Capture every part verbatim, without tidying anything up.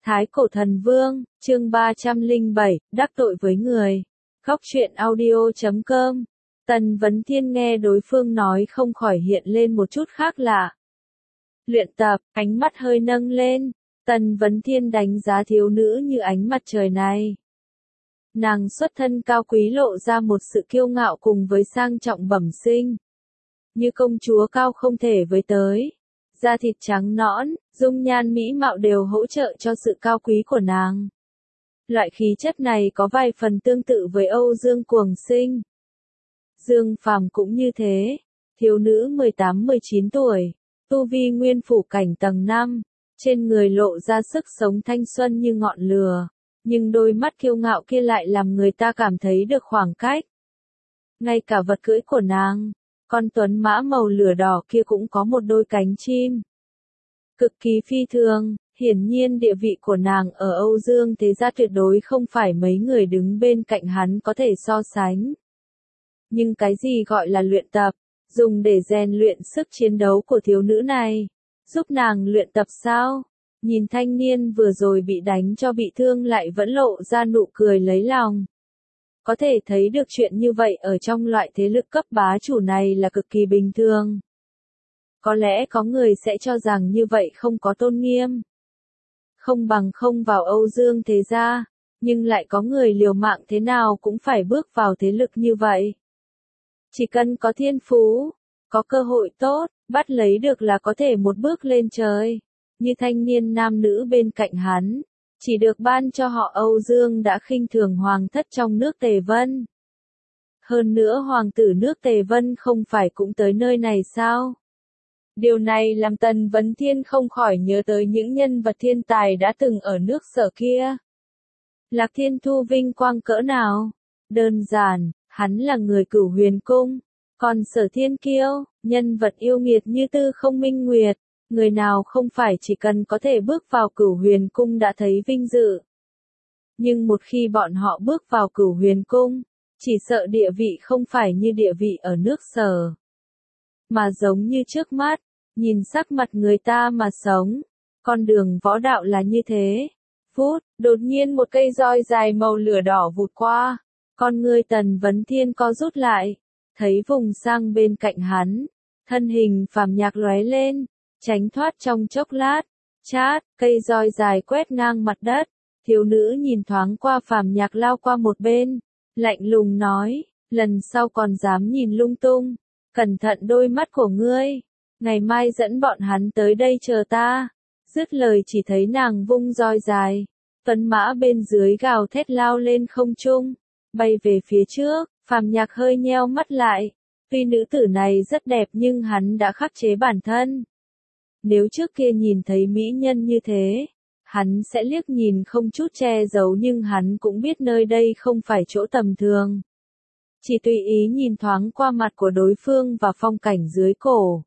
Thái Cổ Thần Vương, chương ba trăm lẻ bảy, đắc tội với người. Góc truyện audio chấm com. Tần Vấn Thiên nghe đối phương nói không khỏi hiện lên một chút khác lạ. Luyện tập, ánh mắt hơi nâng lên. Tần Vấn Thiên đánh giá thiếu nữ như ánh mặt trời này. Nàng xuất thân cao quý lộ ra một sự kiêu ngạo cùng với sang trọng bẩm sinh. Như công chúa cao không thể với tới. Da thịt trắng nõn, dung nhan mỹ mạo đều hỗ trợ cho sự cao quý của nàng. Loại khí chất này có vài phần tương tự với Âu Dương Cuồng Sinh. Dương Phàm cũng như thế, thiếu nữ mười tám mười chín tuổi, tu vi nguyên phủ cảnh tầng năm, trên người lộ ra sức sống thanh xuân như ngọn lửa, nhưng đôi mắt kiêu ngạo kia lại làm người ta cảm thấy được khoảng cách. Ngay cả vật cưỡi của nàng, con tuấn mã màu lửa đỏ kia cũng có một đôi cánh chim. Cực kỳ phi thường, hiển nhiên địa vị của nàng ở Âu Dương thế gia tuyệt đối không phải mấy người đứng bên cạnh hắn có thể so sánh. Nhưng cái gì gọi là luyện tập, dùng để rèn luyện sức chiến đấu của thiếu nữ này, giúp nàng luyện tập sao? Nhìn thanh niên vừa rồi bị đánh cho bị thương lại vẫn lộ ra nụ cười lấy lòng. Có thể thấy được chuyện như vậy ở trong loại thế lực cấp bá chủ này là cực kỳ bình thường. Có lẽ có người sẽ cho rằng như vậy không có tôn nghiêm. Không bằng không vào Âu Dương thế gia, nhưng lại có người liều mạng thế nào cũng phải bước vào thế lực như vậy. Chỉ cần có thiên phú, có cơ hội tốt, bắt lấy được là có thể một bước lên trời. Như thanh niên nam nữ bên cạnh hắn, chỉ được ban cho họ Âu Dương đã khinh thường hoàng thất trong nước Tề Vân. Hơn nữa hoàng tử nước Tề Vân không phải cũng tới nơi này sao? Điều này làm Tần Vấn Thiên không khỏi nhớ tới những nhân vật thiên tài đã từng ở nước Sở kia. Lạc Thiên Thu vinh quang cỡ nào? Đơn giản, hắn là người Cửu Huyền Cung, còn Sở Thiên Kiêu, nhân vật yêu nghiệt như Tư Không Minh Nguyệt, người nào không phải chỉ cần có thể bước vào Cửu Huyền Cung đã thấy vinh dự. Nhưng một khi bọn họ bước vào Cửu Huyền Cung, chỉ sợ địa vị không phải như địa vị ở nước Sở, mà giống như trước mắt, nhìn sắc mặt người ta mà sống. Con đường võ đạo là như thế. Phút, đột nhiên một cây roi dài màu lửa đỏ vụt qua. Con ngươi Tần Vấn Thiên co rút lại, thấy vùng sang bên cạnh hắn, thân hình Phàm Nhạc lóe lên, tránh thoát trong chốc lát. Chát, cây roi dài quét ngang mặt đất. Thiếu nữ nhìn thoáng qua Phàm Nhạc lao qua một bên, lạnh lùng nói, lần sau còn dám nhìn lung tung, cẩn thận đôi mắt của ngươi, ngày mai dẫn bọn hắn tới đây chờ ta. Dứt lời chỉ thấy nàng vung roi dài, tuấn mã bên dưới gào thét lao lên không trung, bay về phía trước. Phàm Nhạc hơi nheo mắt lại, tuy nữ tử này rất đẹp nhưng hắn đã khắc chế bản thân. Nếu trước kia nhìn thấy mỹ nhân như thế, hắn sẽ liếc nhìn không chút che giấu, nhưng hắn cũng biết nơi đây không phải chỗ tầm thường. Chỉ tùy ý nhìn thoáng qua mặt của đối phương và phong cảnh dưới cổ.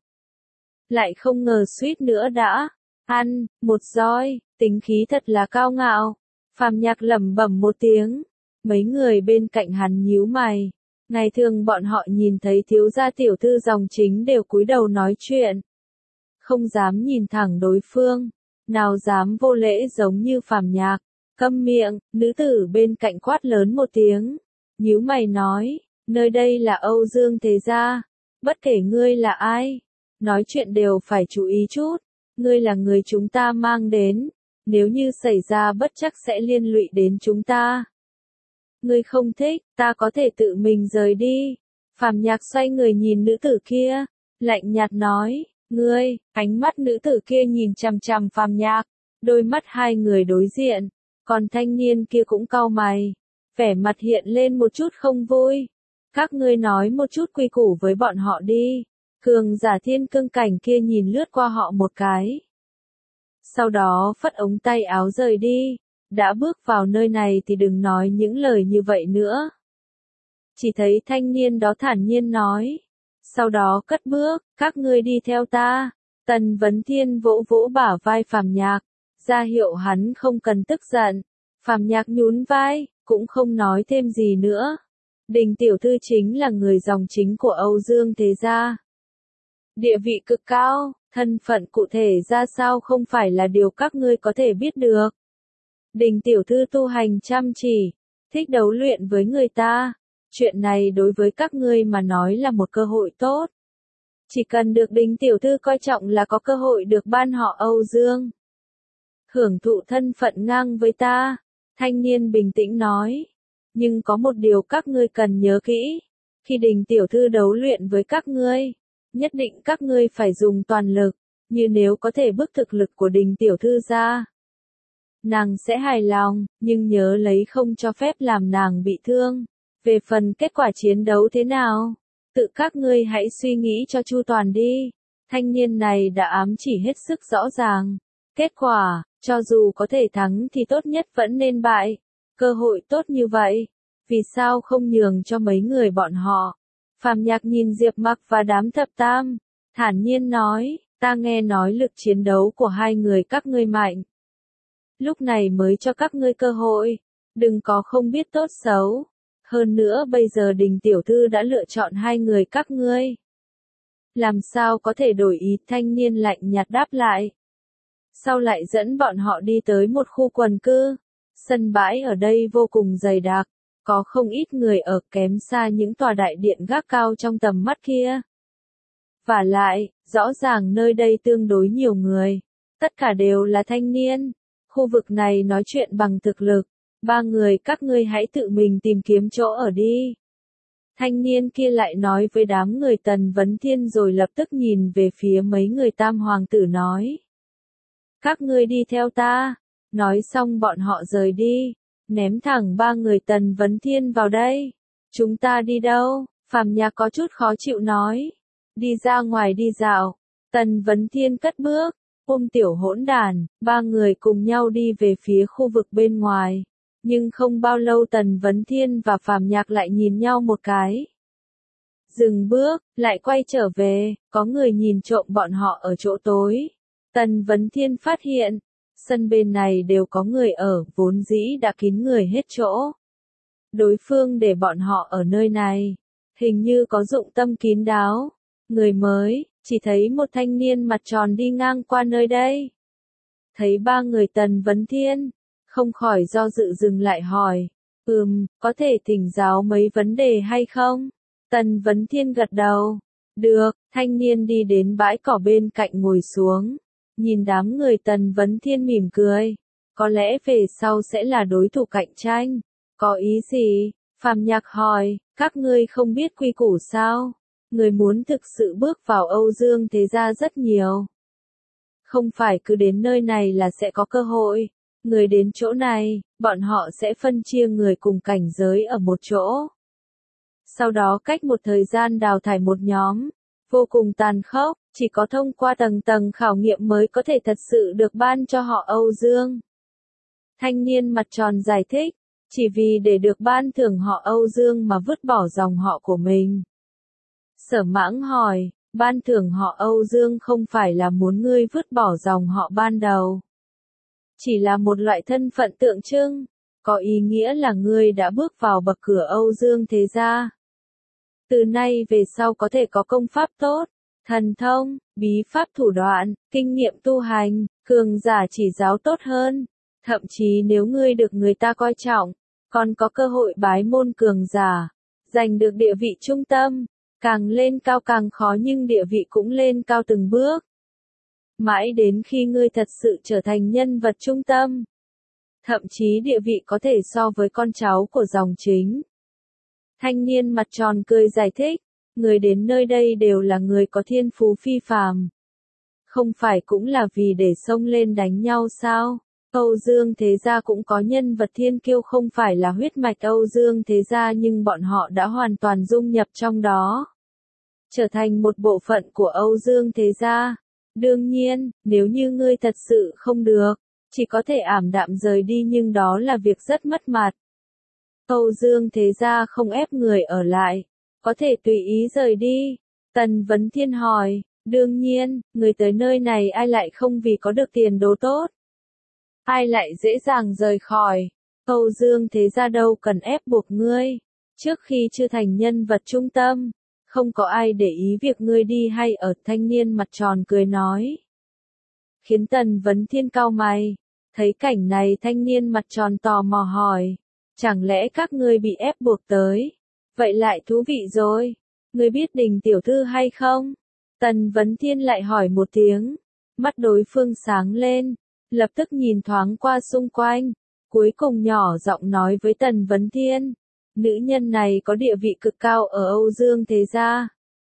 Lại không ngờ suýt nữa đã ăn một roi, tính khí thật là cao ngạo. Phàm Nhạc lẩm bẩm một tiếng, mấy người bên cạnh hắn nhíu mày. Ngày thường bọn họ nhìn thấy thiếu gia tiểu thư dòng chính đều cúi đầu nói chuyện, không dám nhìn thẳng đối phương, nào dám vô lễ giống như Phàm Nhạc. Câm miệng, nữ tử bên cạnh quát lớn một tiếng, nhíu mày nói, nơi đây là Âu Dương thế gia, bất kể ngươi là ai, nói chuyện đều phải chú ý chút, ngươi là người chúng ta mang đến, nếu như xảy ra bất trắc sẽ liên lụy đến chúng ta. Ngươi không thích, ta có thể tự mình rời đi. Phàm Nhạc xoay người nhìn nữ tử kia, lạnh nhạt nói, ngươi. Ánh mắt nữ tử kia nhìn chằm chằm Phàm Nhạc, đôi mắt hai người đối diện, còn thanh niên kia cũng cau mày, vẻ mặt hiện lên một chút không vui. Các ngươi nói một chút quy củ với bọn họ đi. Cường giả thiên cương cảnh kia nhìn lướt qua họ một cái, sau đó phất ống tay áo rời đi. Đã bước vào nơi này thì đừng nói những lời như vậy nữa. Chỉ thấy thanh niên đó thản nhiên nói, sau đó cất bước, các ngươi đi theo ta. Tần Vấn Thiên vỗ vỗ bả vai Phàm Nhạc, ra hiệu hắn không cần tức giận. Phàm Nhạc nhún vai, cũng không nói thêm gì nữa. Đình tiểu thư chính là người dòng chính của Âu Dương thế gia, địa vị cực cao, thân phận cụ thể ra sao không phải là điều các ngươi có thể biết được. Đình tiểu thư tu hành chăm chỉ, thích đấu luyện với người ta. Chuyện này đối với các ngươi mà nói là một cơ hội tốt. Chỉ cần được Đình tiểu thư coi trọng là có cơ hội được ban họ Âu Dương. Hưởng thụ thân phận ngang với ta. Thanh niên bình tĩnh nói. Nhưng có một điều các ngươi cần nhớ kỹ. Khi Đình tiểu thư đấu luyện với các ngươi, nhất định các ngươi phải dùng toàn lực. Như nếu có thể bức thực lực của Đình tiểu thư ra, nàng sẽ hài lòng, nhưng nhớ lấy không cho phép làm nàng bị thương. Về phần kết quả chiến đấu thế nào, tự các ngươi hãy suy nghĩ cho chu toàn đi. Thanh niên này đã ám chỉ hết sức rõ ràng. Kết quả, cho dù có thể thắng thì tốt nhất vẫn nên bại. Cơ hội tốt như vậy, vì sao không nhường cho mấy người bọn họ? Phàm Nhạc nhìn Diệp Mặc và đám thập tam, thản nhiên nói, ta nghe nói lực chiến đấu của hai người các ngươi mạnh. Lúc này mới cho các ngươi cơ hội, đừng có không biết tốt xấu. Hơn nữa bây giờ Đình tiểu thư đã lựa chọn hai người các ngươi. Làm sao có thể đổi ý? Thanh niên lạnh nhạt đáp lại. Sau lại dẫn bọn họ đi tới một khu quần cư. Sân bãi ở đây vô cùng dày đặc, có không ít người ở, kém xa những tòa đại điện gác cao trong tầm mắt kia. Vả lại, rõ ràng nơi đây tương đối nhiều người, tất cả đều là thanh niên. Khu vực này nói chuyện bằng thực lực, ba người các ngươi hãy tự mình tìm kiếm chỗ ở đi. Thanh niên kia lại nói với đám người Tần Vấn Thiên rồi lập tức nhìn về phía mấy người Tam Hoàng tử nói. Các ngươi đi theo ta. Nói xong bọn họ rời đi, ném thẳng ba người Tần Vấn Thiên vào đây. Chúng ta đi đâu? Phàm Nhạc có chút khó chịu nói. Đi ra ngoài đi dạo. Tần Vấn Thiên cất bước, ôm tiểu hỗn đàn, ba người cùng nhau đi về phía khu vực bên ngoài. Nhưng không bao lâu Tần Vấn Thiên và Phàm Nhạc lại nhìn nhau một cái. Dừng bước, lại quay trở về, có người nhìn trộm bọn họ ở chỗ tối. Tần Vấn Thiên phát hiện, sân bên này đều có người ở, vốn dĩ đã kín người hết chỗ. Đối phương để bọn họ ở nơi này, hình như có dụng tâm kín đáo. Người mới, chỉ thấy một thanh niên mặt tròn đi ngang qua nơi đây. Thấy ba người Tần Vấn Thiên, không khỏi do dự dừng lại hỏi, ừm, có thể thỉnh giáo mấy vấn đề hay không? Tần Vấn Thiên gật đầu. Được, thanh niên đi đến bãi cỏ bên cạnh ngồi xuống. Nhìn đám người Tần Vấn Thiên mỉm cười. Có lẽ về sau sẽ là đối thủ cạnh tranh. Có ý gì? Phàm Nhạc hỏi, các ngươi không biết quy củ sao? Người muốn thực sự bước vào Âu Dương thế gia rất nhiều. Không phải cứ đến nơi này là sẽ có cơ hội. Người đến chỗ này, bọn họ sẽ phân chia người cùng cảnh giới ở một chỗ. Sau đó cách một thời gian đào thải một nhóm. Vô cùng tàn khốc, chỉ có thông qua tầng tầng khảo nghiệm mới có thể thật sự được ban cho họ Âu Dương. Thanh niên mặt tròn giải thích, chỉ vì để được ban thưởng họ Âu Dương mà vứt bỏ dòng họ của mình. Sở Mãng hỏi, ban thưởng họ Âu Dương không phải là muốn ngươi vứt bỏ dòng họ ban đầu. Chỉ là một loại thân phận tượng trưng, có ý nghĩa là ngươi đã bước vào bậc cửa Âu Dương thế gia. Từ nay về sau có thể có công pháp tốt, thần thông, bí pháp thủ đoạn, kinh nghiệm tu hành, cường giả chỉ giáo tốt hơn. Thậm chí nếu ngươi được người ta coi trọng, còn có cơ hội bái môn cường giả, giành được địa vị trung tâm. Càng lên cao càng khó nhưng địa vị cũng lên cao từng bước. Mãi đến khi ngươi thật sự trở thành nhân vật trung tâm. Thậm chí địa vị có thể so với con cháu của dòng chính. Thanh niên mặt tròn cười giải thích, người đến nơi đây đều là người có thiên phú phi phàm. Không phải cũng là vì để xông lên đánh nhau sao? Âu Dương thế gia cũng có nhân vật thiên kiêu không phải là huyết mạch Âu Dương thế gia nhưng bọn họ đã hoàn toàn dung nhập trong đó. Trở thành một bộ phận của Âu Dương thế gia. Đương nhiên, nếu như ngươi thật sự không được, chỉ có thể ảm đạm rời đi nhưng đó là việc rất mất mặt. Âu Dương thế gia không ép người ở lại, có thể tùy ý rời đi. Tần Vấn Thiên hỏi, đương nhiên, người tới nơi này ai lại không vì có được tiền đồ tốt. Ai lại dễ dàng rời khỏi. Âu Dương thế gia đâu cần ép buộc ngươi. Trước khi chưa thành nhân vật trung tâm, không có ai để ý việc ngươi đi hay ở. Thanh niên mặt tròn cười nói. Khiến Tần Vấn Thiên cau mày. Thấy cảnh này thanh niên mặt tròn tò mò hỏi. Chẳng lẽ các ngươi bị ép buộc tới? Vậy lại thú vị rồi. Ngươi biết Đình tiểu thư hay không? Tần Vấn Thiên lại hỏi một tiếng. Mắt đối phương sáng lên. Lập tức nhìn thoáng qua xung quanh. Cuối cùng nhỏ giọng nói với Tần Vấn Thiên. Nữ nhân này có địa vị cực cao ở Âu Dương thế gia.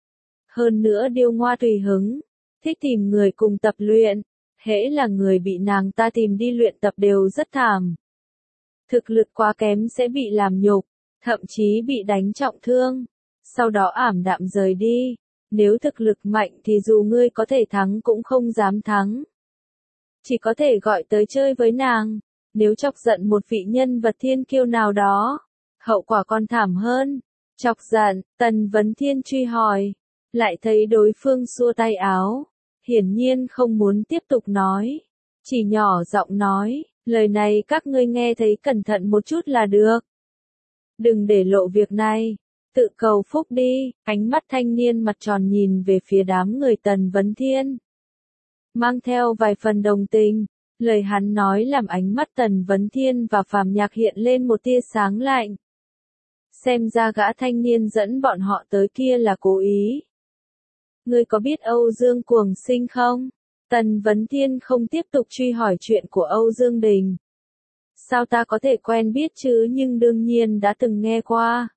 Hơn nữa điêu ngoa tùy hứng. Thích tìm người cùng tập luyện. Hễ là người bị nàng ta tìm đi luyện tập đều rất thảm. Thực lực quá kém sẽ bị làm nhục, thậm chí bị đánh trọng thương. Sau đó ảm đạm rời đi. Nếu thực lực mạnh thì dù ngươi có thể thắng cũng không dám thắng. Chỉ có thể gọi tới chơi với nàng. Nếu chọc giận một vị nhân vật thiên kiêu nào đó, hậu quả còn thảm hơn. Chọc giận, Tần Vấn Thiên truy hỏi. Lại thấy đối phương xua tay áo. Hiển nhiên không muốn tiếp tục nói. Chỉ nhỏ giọng nói, lời này các ngươi nghe thấy cẩn thận một chút là được. Đừng để lộ việc này. Tự cầu phúc đi. Ánh mắt thanh niên mặt tròn nhìn về phía đám người Tần Vấn Thiên. Mang theo vài phần đồng tình. Lời hắn nói làm ánh mắt Tần Vấn Thiên và Phàm Nhạc hiện lên một tia sáng lạnh. Xem ra gã thanh niên dẫn bọn họ tới kia là cố ý. Ngươi có biết Âu Dương Cuồng Sinh không? Tần Vấn Thiên không tiếp tục truy hỏi chuyện của Âu Dương Đình. Sao ta có thể quen biết chứ, nhưng đương nhiên đã từng nghe qua.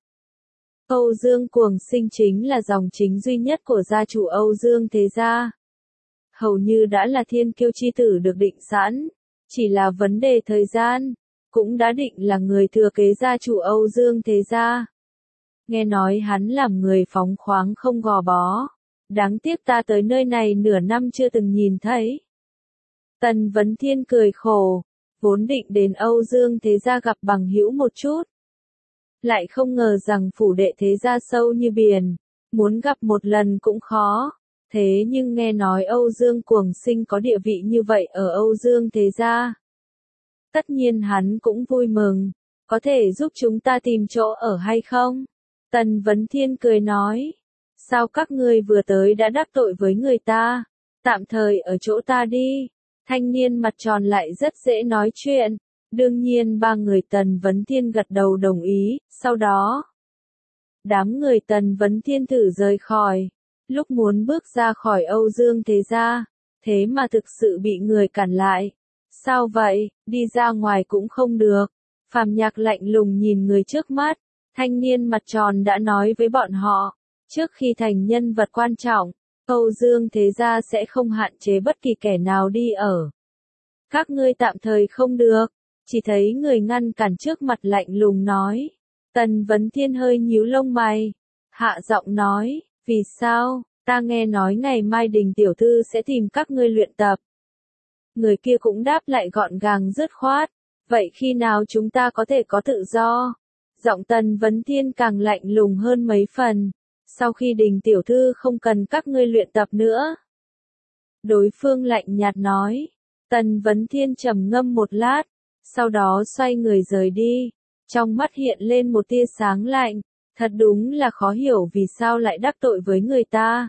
Âu Dương Cuồng Sinh chính là dòng chính duy nhất của gia chủ Âu Dương thế gia. Hầu như đã là thiên kiêu chi tử được định sẵn. Chỉ là vấn đề thời gian. Cũng đã định là người thừa kế gia chủ Âu Dương thế gia. Nghe nói hắn làm người phóng khoáng không gò bó. Đáng tiếc ta tới nơi này nửa năm chưa từng nhìn thấy. Tần Vấn Thiên cười khổ. Vốn định đến Âu Dương thế gia gặp bằng hữu một chút. Lại không ngờ rằng phủ đệ thế gia sâu như biển. Muốn gặp một lần cũng khó. Thế nhưng nghe nói Âu Dương Cuồng Sinh có địa vị như vậy ở Âu Dương thế gia. Tất nhiên hắn cũng vui mừng. Có thể giúp chúng ta tìm chỗ ở hay không? Tần Vấn Thiên cười nói. Sao các ngươi vừa tới đã đắc tội với người ta? Tạm thời ở chỗ ta đi. Thanh niên mặt tròn lại rất dễ nói chuyện. Đương nhiên ba người Tần Vấn Thiên gật đầu đồng ý. Sau đó, đám người Tần Vấn Thiên thử rời khỏi. Lúc muốn bước ra khỏi Âu Dương thế gia, thế mà thực sự bị người cản lại. Sao vậy, đi ra ngoài cũng không được. Phàm Nhạc lạnh lùng nhìn người trước mắt. Thanh niên mặt tròn đã nói với bọn họ. Trước khi thành nhân vật quan trọng, Âu Dương thế gia sẽ không hạn chế bất kỳ kẻ nào đi ở. Các ngươi tạm thời không được. Chỉ thấy người ngăn cản trước mặt lạnh lùng nói. Tần Vấn Thiên hơi nhíu lông mày. Hạ giọng nói, vì sao, ta nghe nói ngày mai Đình tiểu thư sẽ tìm các ngươi luyện tập. Người kia cũng đáp lại gọn gàng dứt khoát. Vậy khi nào chúng ta có thể có tự do? Giọng Tần Vấn Thiên càng lạnh lùng hơn mấy phần. Sau khi Đình tiểu thư không cần các ngươi luyện tập nữa. Đối phương lạnh nhạt nói. Tần Vấn Thiên trầm ngâm một lát. Sau đó xoay người rời đi. Trong mắt hiện lên một tia sáng lạnh. Thật đúng là khó hiểu vì sao lại đắc tội với người ta.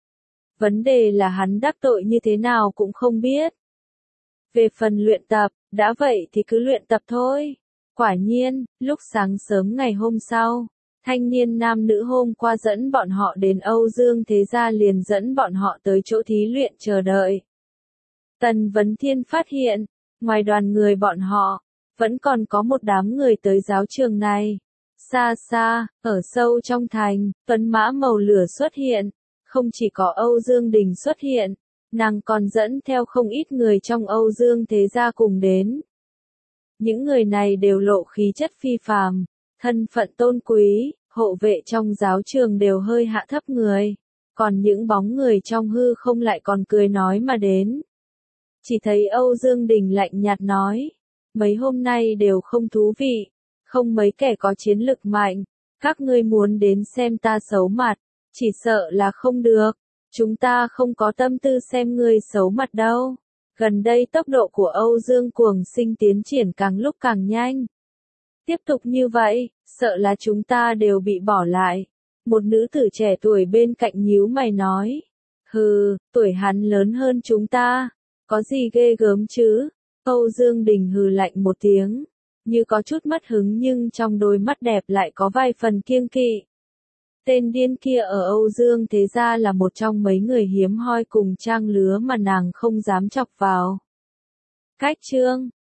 Vấn đề là hắn đắc tội như thế nào cũng không biết. Về phần luyện tập, đã vậy thì cứ luyện tập thôi. Quả nhiên, lúc sáng sớm ngày hôm sau, thanh niên nam nữ hôm qua dẫn bọn họ đến Âu Dương thế gia liền dẫn bọn họ tới chỗ thí luyện chờ đợi. Tần Vấn Thiên phát hiện, ngoài đoàn người bọn họ, vẫn còn có một đám người tới giáo trường này. Xa xa, ở sâu trong thành, tuấn mã màu lửa xuất hiện. Không chỉ có Âu Dương Đình xuất hiện, nàng còn dẫn theo không ít người trong Âu Dương thế gia cùng đến. Những người này đều lộ khí chất phi phàm, thân phận tôn quý, hộ vệ trong giáo trường đều hơi hạ thấp người. Còn những bóng người trong hư không lại còn cười nói mà đến. Chỉ thấy Âu Dương Đình lạnh nhạt nói, mấy hôm nay đều không thú vị, không mấy kẻ có chiến lực mạnh, các ngươi muốn đến xem ta xấu mặt, chỉ sợ là không được, chúng ta không có tâm tư xem ngươi xấu mặt đâu. Gần đây tốc độ của Âu Dương Cuồng Sinh tiến triển càng lúc càng nhanh. Tiếp tục như vậy, sợ là chúng ta đều bị bỏ lại. Một nữ tử trẻ tuổi bên cạnh nhíu mày nói, hừ, tuổi hắn lớn hơn chúng ta, có gì ghê gớm chứ, Âu Dương Đình hừ lạnh một tiếng, như có chút mất hứng nhưng trong đôi mắt đẹp lại có vài phần kiêng kỵ. Tên điên kia ở Âu Dương thế ra là một trong mấy người hiếm hoi cùng trang lứa mà nàng không dám chọc vào. Cách chương